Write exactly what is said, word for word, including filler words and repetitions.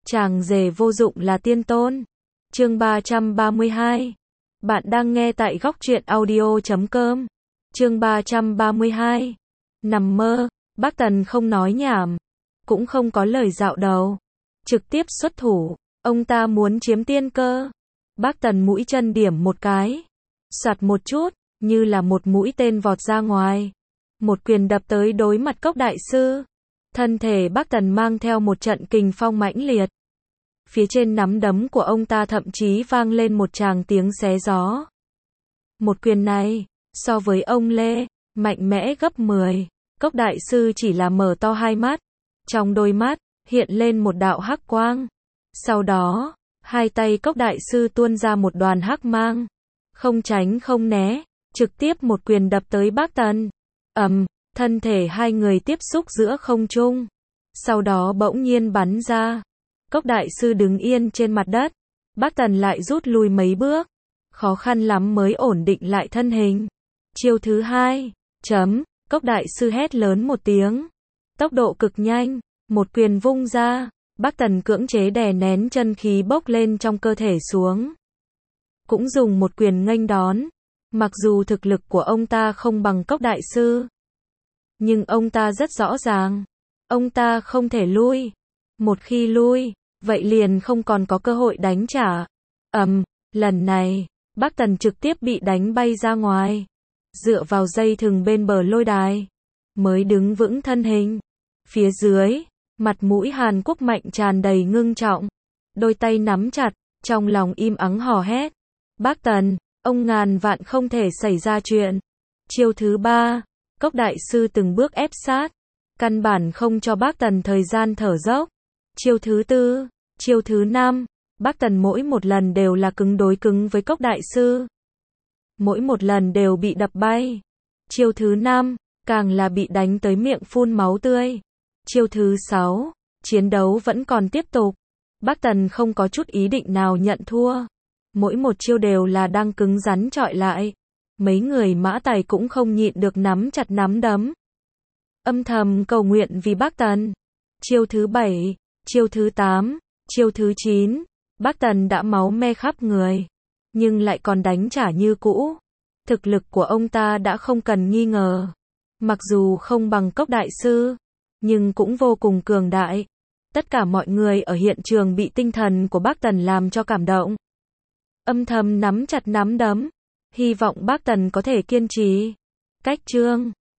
Chàng rể vô dụng là tiên tôn. Chương ba trăm ba mươi hai. Bạn đang nghe tại góc truyện audio chấm com. Chương ba trăm ba mươi hai. Nằm mơ, bác Tần không nói nhảm, cũng không có lời dạo đầu, trực tiếp xuất thủ, ông ta muốn chiếm tiên cơ. Bác Tần mũi chân điểm một cái, soạt một chút, như là một mũi tên vọt ra ngoài, một quyền đập tới đối mặt Cốc đại sư. Thân thể bác Tần mang theo một trận kình phong mãnh liệt. Phía trên nắm đấm của ông ta thậm chí vang lên một tràng tiếng xé gió. Một quyền này, so với ông Lê, mạnh mẽ gấp mười. Cốc đại sư chỉ là mở to hai mắt, trong đôi mắt hiện lên một đạo hắc quang. Sau đó, hai tay Cốc đại sư tuôn ra một đoàn hắc mang, không tránh không né, trực tiếp một quyền đập tới bác Tần. Ầm, thân thể hai người tiếp xúc giữa không trung, sau đó bỗng nhiên bắn ra. Cốc đại sư đứng yên trên mặt đất, bác Tần lại rút lui mấy bước, khó khăn lắm mới ổn định lại thân hình. Chiêu thứ hai, chấm, Cốc đại sư hét lớn một tiếng, tốc độ cực nhanh, một quyền vung ra, bác Tần cưỡng chế đè nén chân khí bốc lên trong cơ thể xuống, cũng dùng một quyền nghênh đón. Mặc dù thực lực của ông ta không bằng Cốc đại sư, nhưng ông ta rất rõ ràng, ông ta không thể lui. Một khi lui, vậy liền không còn có cơ hội đánh trả. Ầm, lần này, bác Tần trực tiếp bị đánh bay ra ngoài, dựa vào dây thừng bên bờ lôi đài, mới đứng vững thân hình. Phía dưới, mặt mũi Hàn Quốc Mạnh tràn đầy ngưng trọng, đôi tay nắm chặt, trong lòng im ắng hò hét. Bác Tần, ông ngàn vạn không thể xảy ra chuyện. Chiêu thứ ba, Cốc đại sư từng bước ép sát, căn bản không cho bác Tần thời gian thở dốc. Chiêu thứ tư, chiêu thứ năm, bác Tần mỗi một lần đều là cứng đối cứng với Cốc đại sư, mỗi một lần đều bị đập bay. Chiêu thứ năm, càng là bị đánh tới miệng phun máu tươi. Chiêu thứ sáu, chiến đấu vẫn còn tiếp tục. Bác Tần không có chút ý định nào nhận thua, mỗi một chiêu đều là đang cứng rắn chọi lại. Mấy người Mã Tài cũng không nhịn được nắm chặt nắm đấm, âm thầm cầu nguyện vì bác Tần. Chiêu thứ bảy, chiêu thứ tám, chiêu thứ chín, bác Tần đã máu me khắp người, nhưng lại còn đánh trả như cũ. Thực lực của ông ta đã không cần nghi ngờ, mặc dù không bằng Cốc đại sư, nhưng cũng vô cùng cường đại. Tất cả mọi người ở hiện trường bị tinh thần của bác Tần làm cho cảm động, âm thầm nắm chặt nắm đấm, hy vọng bác Tần có thể kiên trì. Cách chương